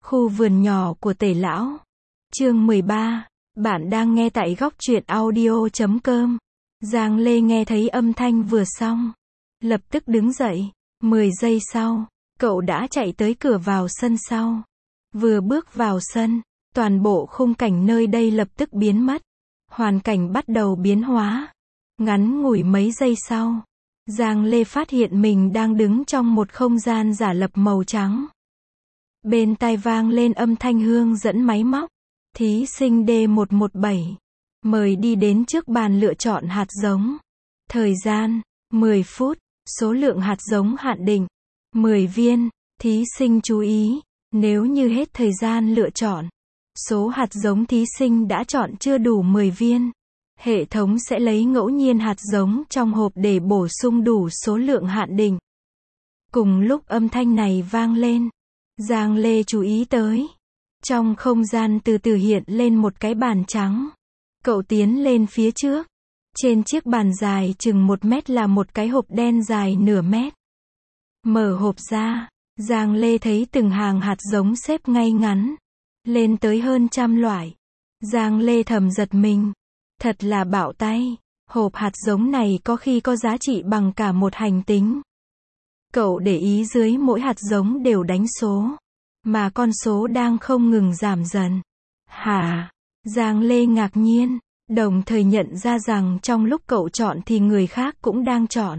Khu vườn nhỏ của Tể Lão. Chương 13. Bạn đang nghe tại góc truyện audio.com. Giang Lê nghe thấy âm thanh vừa xong, lập tức đứng dậy. 10 giây sau, cậu đã chạy tới cửa vào sân sau. Vừa bước vào sân, toàn bộ khung cảnh nơi đây lập tức biến mất. Hoàn cảnh bắt đầu biến hóa. Ngắn ngủi mấy giây sau, Giang Lê phát hiện mình đang đứng trong một không gian giả lập màu trắng. Bên tai vang lên âm thanh hướng dẫn máy móc. Thí sinh D117. Mời đi đến trước bàn lựa chọn hạt giống. Thời gian, 10 phút. Số lượng hạt giống hạn định, 10 viên. Thí sinh chú ý, nếu như hết thời gian lựa chọn, số hạt giống thí sinh đã chọn chưa đủ 10 viên, hệ thống sẽ lấy ngẫu nhiên hạt giống trong hộp để bổ sung đủ số lượng hạn định. Cùng lúc âm thanh này vang lên, Giang Lê chú ý tới. Trong không gian từ từ hiện lên một cái bàn trắng. Cậu tiến lên phía trước. Trên chiếc bàn dài chừng 1 mét là một cái hộp đen dài nửa mét. Mở hộp ra, Giang Lê thấy từng hàng hạt giống xếp ngay ngắn, lên tới hơn 100 loại. Giang Lê thầm giật mình. Thật là bạo tay, hộp hạt giống này có khi có giá trị bằng cả một hành tinh. Cậu để ý dưới mỗi hạt giống đều đánh số, mà con số đang không ngừng giảm dần. Hả? Giang Lê ngạc nhiên, đồng thời nhận ra rằng trong lúc cậu chọn thì người khác cũng đang chọn.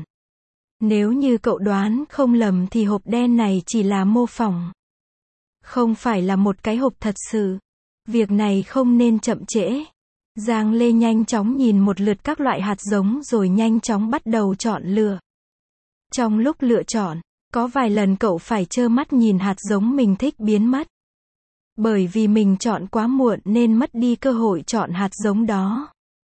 Nếu như cậu đoán không lầm thì hộp đen này chỉ là mô phỏng, không phải là một cái hộp thật sự. Việc này không nên chậm trễ. Giang Lê nhanh chóng nhìn một lượt các loại hạt giống rồi nhanh chóng bắt đầu chọn lựa. Trong lúc lựa chọn, có vài lần cậu phải trơ mắt nhìn hạt giống mình thích biến mất. Bởi vì mình chọn quá muộn nên mất đi cơ hội chọn hạt giống đó.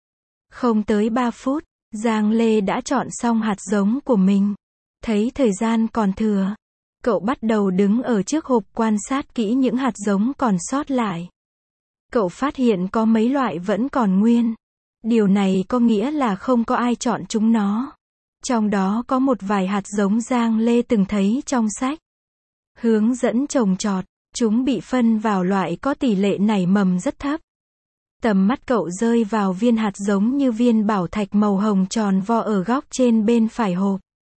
Không tới 3 phút, Giang Lê đã chọn xong hạt giống của mình. Thấy thời gian còn thừa, cậu bắt đầu đứng ở trước hộp quan sát kỹ những hạt giống còn sót lại. Cậu phát hiện có mấy loại vẫn còn nguyên. Điều này có nghĩa là không có ai chọn chúng nó. Trong đó có một vài hạt giống Giang Lê từng thấy trong sách hướng dẫn trồng trọt. Chúng bị phân vào loại có tỷ lệ nảy mầm rất thấp. Tầm mắt cậu rơi vào viên hạt giống như viên bảo thạch màu hồng tròn vo ở góc trên bên phải hộp.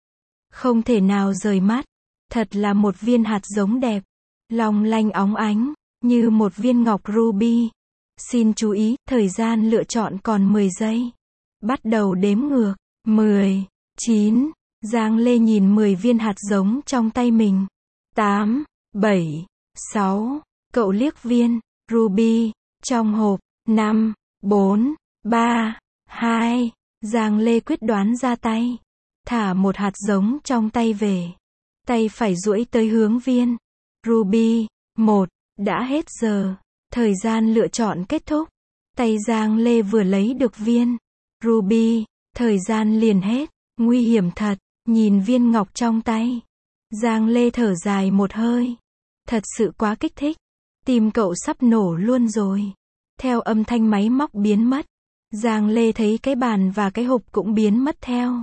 Không thể nào rời mắt. Thật là một viên hạt giống đẹp, long lanh óng ánh, như một viên ngọc ruby. Xin chú ý, thời gian lựa chọn còn 10 giây. Bắt đầu đếm ngược. 10, 9. Giang Lê nhìn 10 viên hạt giống trong tay mình. 8, 7, 6. Cậu liếc viên ruby trong hộp. 5, 4, 3, 2. Giang Lê quyết đoán ra tay. Thả một hạt giống trong tay về. Tay phải duỗi tới hướng viên ruby 1. Đã hết giờ. Thời gian lựa chọn kết thúc. Tay Giang Lê vừa lấy được viên ruby, thời gian liền hết. Nguy hiểm thật. Nhìn viên ngọc trong tay, Giang Lê thở dài một hơi. Thật sự quá kích thích. Tim cậu sắp nổ luôn rồi. Theo âm thanh máy móc biến mất, Giang Lê thấy cái bàn và cái hộp cũng biến mất theo.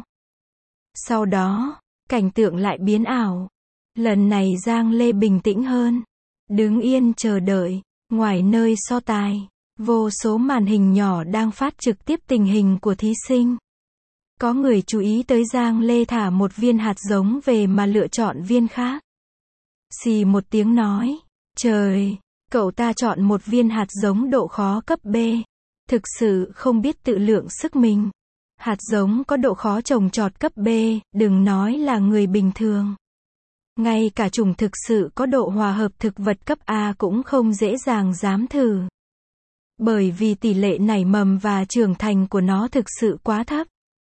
Sau đó, cảnh tượng lại biến ảo. Lần này Giang Lê bình tĩnh hơn. Đứng yên chờ đợi. Ngoài nơi so tài, vô số màn hình nhỏ đang phát trực tiếp tình hình của thí sinh. Có người chú ý tới Giang Lê thả một viên hạt giống về mà lựa chọn viên khác. Xì một tiếng nói. Trời, cậu ta chọn một viên hạt giống độ khó cấp B. Thực sự không biết tự lượng sức mình. Hạt giống có độ khó trồng trọt cấp B, đừng nói là người bình thường. Ngay cả chủng thực sự có độ hòa hợp thực vật cấp A cũng không dễ dàng dám thử. Bởi vì tỷ lệ nảy mầm và trưởng thành của nó thực sự quá thấp.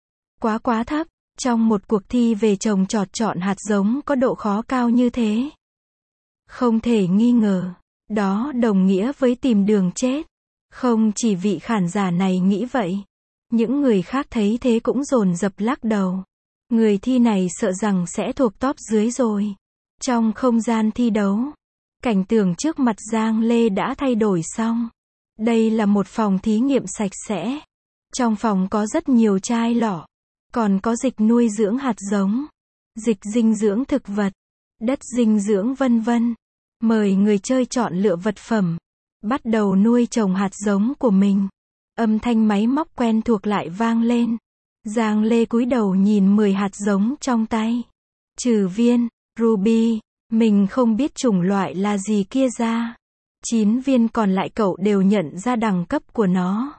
Quá thấp. Trong một cuộc thi về trồng trọt chọn hạt giống có độ khó cao như thế. Không thể nghi ngờ, đó đồng nghĩa với tìm đường chết. Không chỉ vị khán giả này nghĩ vậy. Những người khác thấy thế cũng dồn dập lắc đầu. Người thi này sợ rằng sẽ thuộc top dưới rồi. Trong không gian thi đấu, cảnh tượng trước mặt Giang Lê đã thay đổi xong. Đây là một phòng thí nghiệm sạch sẽ. Trong phòng có rất nhiều chai lọ. Còn có dịch nuôi dưỡng hạt giống, dịch dinh dưỡng thực vật, đất dinh dưỡng vân vân. Mời người chơi chọn lựa vật phẩm. Bắt đầu nuôi trồng hạt giống của mình. Âm thanh máy móc quen thuộc lại vang lên. Giang Lê cúi đầu nhìn 10 hạt giống trong tay. Trừ viên, ruby, mình không biết chủng loại là gì kia ra. 9 viên còn lại cậu đều nhận ra đẳng cấp của nó.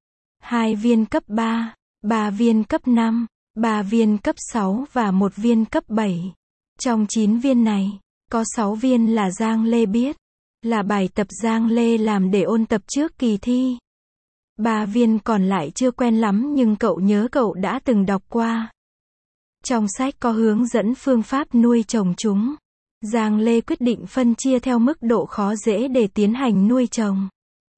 2 viên cấp 3, 3 viên cấp 5, 3 viên cấp 6 và 1 viên cấp 7. Trong 9 viên này, có 6 viên là Giang Lê biết. Là bài tập Giang Lê làm để ôn tập trước kỳ thi. 3 viên còn lại chưa quen lắm nhưng cậu nhớ cậu đã từng đọc qua. Trong sách có hướng dẫn phương pháp nuôi trồng chúng. Giang Lê quyết định phân chia theo mức độ khó dễ để tiến hành nuôi trồng.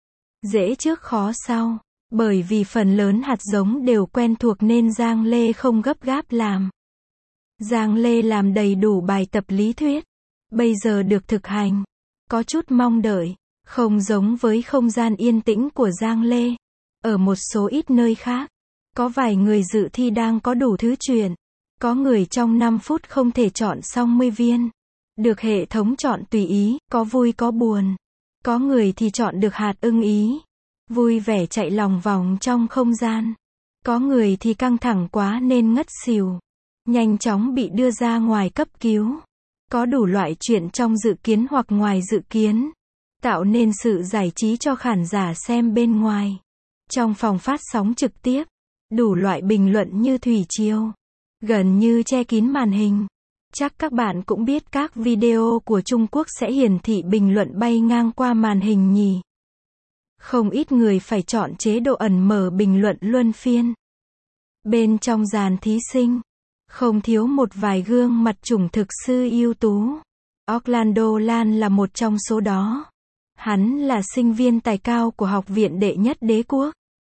Dễ trước khó sau. Bởi vì phần lớn hạt giống đều quen thuộc nên Giang Lê không gấp gáp làm. Giang Lê làm đầy đủ bài tập lý thuyết. Bây giờ được thực hành. Có chút mong đợi. Không giống với không gian yên tĩnh của Giang Lê. Ở một số ít nơi khác, có vài người dự thi đang có đủ thứ chuyện. Có người trong 5 phút không thể chọn xong 10 viên. Được hệ thống chọn tùy ý, có vui có buồn. Có người thì chọn được hạt ưng ý. Vui vẻ chạy lòng vòng trong không gian. Có người thì căng thẳng quá nên ngất xỉu. Nhanh chóng bị đưa ra ngoài cấp cứu. Có đủ loại chuyện trong dự kiến hoặc ngoài dự kiến. Tạo nên sự giải trí cho khán giả xem bên ngoài. Trong phòng phát sóng trực tiếp, đủ loại bình luận như thủy triều. Gần như che kín màn hình. Chắc các bạn cũng biết các video của Trung Quốc sẽ hiển thị bình luận bay ngang qua màn hình nhỉ. Không ít người phải chọn chế độ ẩn mở bình luận luân phiên. Bên trong dàn thí sinh, không thiếu một vài gương mặt chủng thực sư ưu tú. Orlando Lan là một trong số đó. Hắn là sinh viên tài cao của Học viện Đệ Nhất Đế Quốc.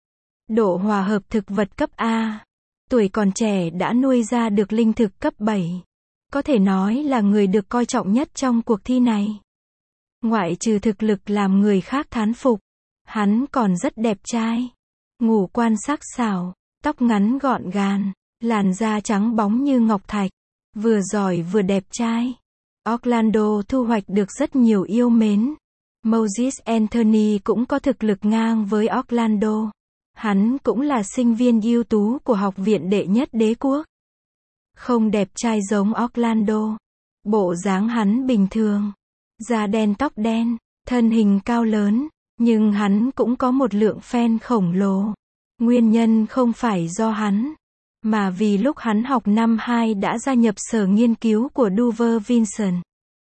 Độ hòa hợp thực vật cấp A. Tuổi còn trẻ đã nuôi ra được linh thực cấp 7. Có thể nói là người được coi trọng nhất trong cuộc thi này. Ngoại trừ thực lực làm người khác thán phục, hắn còn rất đẹp trai. Ngũ quan sắc sảo, tóc ngắn gọn gàng, làn da trắng bóng như ngọc thạch. Vừa giỏi vừa đẹp trai. Orlando thu hoạch được rất nhiều yêu mến. Moses Anthony cũng có thực lực ngang với Orlando. Hắn cũng là sinh viên ưu tú của Học viện Đệ Nhất Đế Quốc. Không đẹp trai giống Orlando. Bộ dáng hắn bình thường. Da đen tóc đen, thân hình cao lớn. Nhưng hắn cũng có một lượng fan khổng lồ. Nguyên nhân không phải do hắn, mà vì lúc hắn học năm 2 đã gia nhập sở nghiên cứu của Dover Vincent.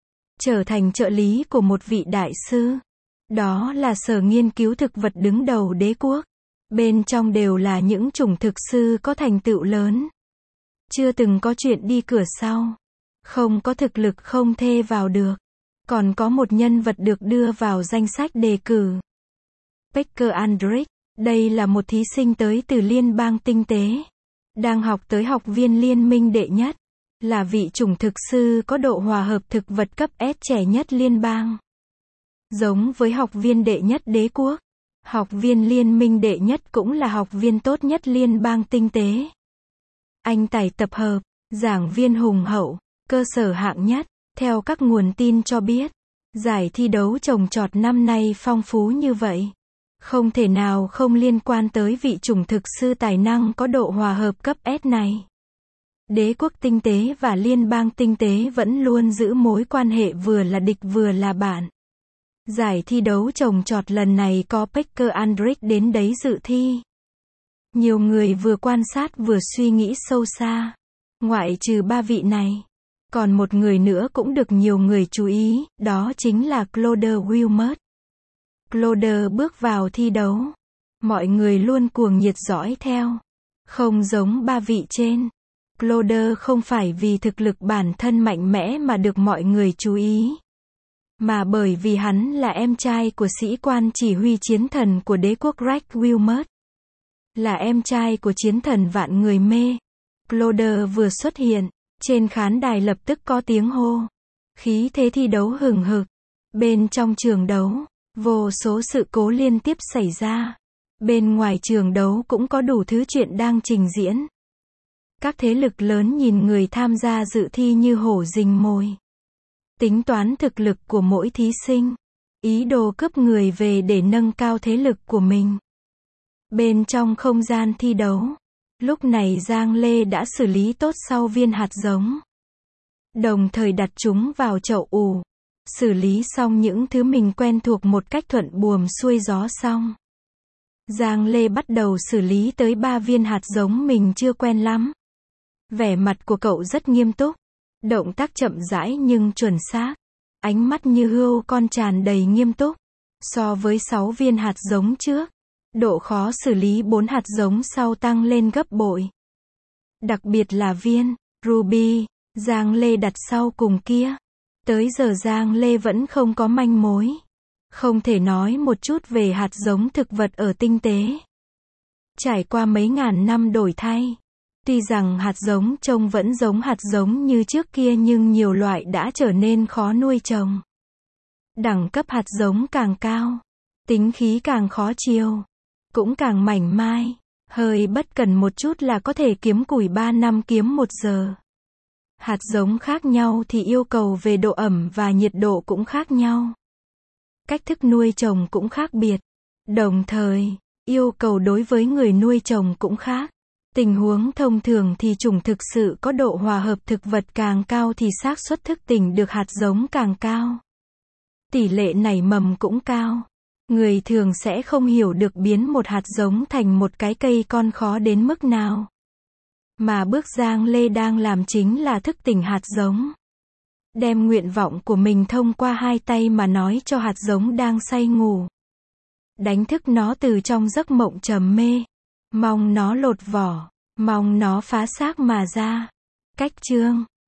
Trở thành trợ lý của một vị đại sư. Đó là sở nghiên cứu thực vật đứng đầu đế quốc. Bên trong đều là những chủng thực sư có thành tựu lớn. Chưa từng có chuyện đi cửa sau. Không có thực lực không thê vào được. Còn có một nhân vật được đưa vào danh sách đề cử. Pecker Andrich. Đây là một thí sinh tới từ Liên bang Tinh tế. Đang học tới học viên Liên minh đệ nhất. Là vị chủng thực sư có độ hòa hợp thực vật cấp S trẻ nhất liên bang. Giống với học viên đệ nhất đế quốc. Học viên liên minh đệ nhất cũng là học viên tốt nhất liên bang Tinh tế. Anh tài tập hợp, giảng viên hùng hậu, cơ sở hạng nhất. Theo các nguồn tin cho biết, giải thi đấu trồng trọt năm nay phong phú như vậy. Không thể nào không liên quan tới vị chủng thực sư tài năng có độ hòa hợp cấp S này. Đế quốc Tinh tế và Liên bang Tinh tế vẫn luôn giữ mối quan hệ vừa là địch vừa là bạn. Giải thi đấu trồng trọt lần này có Pecker Andrich đến đấy dự thi. Nhiều người vừa quan sát vừa suy nghĩ sâu xa. Ngoại trừ 3 vị này, còn một người nữa cũng được nhiều người chú ý, đó chính là Claude Wilmot. Claude bước vào thi đấu. Mọi người luôn cuồng nhiệt dõi theo. Không giống 3 vị trên. Claude không phải vì thực lực bản thân mạnh mẽ mà được mọi người chú ý. Mà bởi vì hắn là em trai của sĩ quan chỉ huy chiến thần của đế quốc Rex Wilmot. Là em trai của chiến thần vạn người mê. Claude vừa xuất hiện, trên khán đài lập tức có tiếng hô. Khí thế thi đấu hừng hực. Bên trong trường đấu, vô số sự cố liên tiếp xảy ra. Bên ngoài trường đấu cũng có đủ thứ chuyện đang trình diễn. Các thế lực lớn nhìn người tham gia dự thi như hổ rình mồi. tính toán thực lực của mỗi thí sinh, ý đồ cướp người về để nâng cao thế lực của mình. Bên trong không gian thi đấu, lúc này Giang Lê đã xử lý tốt sau viên hạt giống, đồng thời đặt chúng vào chậu ủ. Xử lý xong những thứ mình quen thuộc một cách thuận buồm xuôi gió xong, Giang Lê bắt đầu xử lý tới 3 viên hạt giống mình chưa quen lắm. Vẻ mặt của cậu rất nghiêm túc, động tác chậm rãi nhưng chuẩn xác, ánh mắt như hươu con tràn đầy nghiêm túc. So với 6 viên hạt giống trước, độ khó xử lý 4 hạt giống sau tăng lên gấp bội. Đặc biệt là viên Ruby, Giang Lê đặt sau cùng kia. Tới giờ Giang Lê vẫn không có manh mối. Không thể nói một chút về hạt giống thực vật ở tinh tế. Trải qua mấy ngàn năm đổi thay, tuy rằng hạt giống trông vẫn giống hạt giống như trước kia nhưng nhiều loại đã trở nên khó nuôi trồng. Đẳng cấp hạt giống càng cao, tính khí càng khó chiêu, cũng càng mảnh mai, hơi bất cần một chút là có thể kiếm củi 3 năm kiếm 1 giờ. Hạt giống khác nhau thì yêu cầu về độ ẩm và nhiệt độ cũng khác nhau. Cách thức nuôi trồng cũng khác biệt. Đồng thời, yêu cầu đối với người nuôi trồng cũng khác. Tình huống thông thường thì chủng thực sự có độ hòa hợp thực vật càng cao thì xác suất thức tỉnh được hạt giống càng cao. Tỷ lệ nảy mầm cũng cao. Người thường sẽ không hiểu được biến một hạt giống thành một cái cây con khó đến mức nào. Mà bước Giang Lê đang làm chính là thức tỉnh hạt giống. Đem nguyện vọng của mình thông qua 2 tay mà nói cho hạt giống đang say ngủ. Đánh thức nó từ trong giấc mộng trầm mê. Mong nó lột vỏ, mong nó phá xác mà ra. Cách chương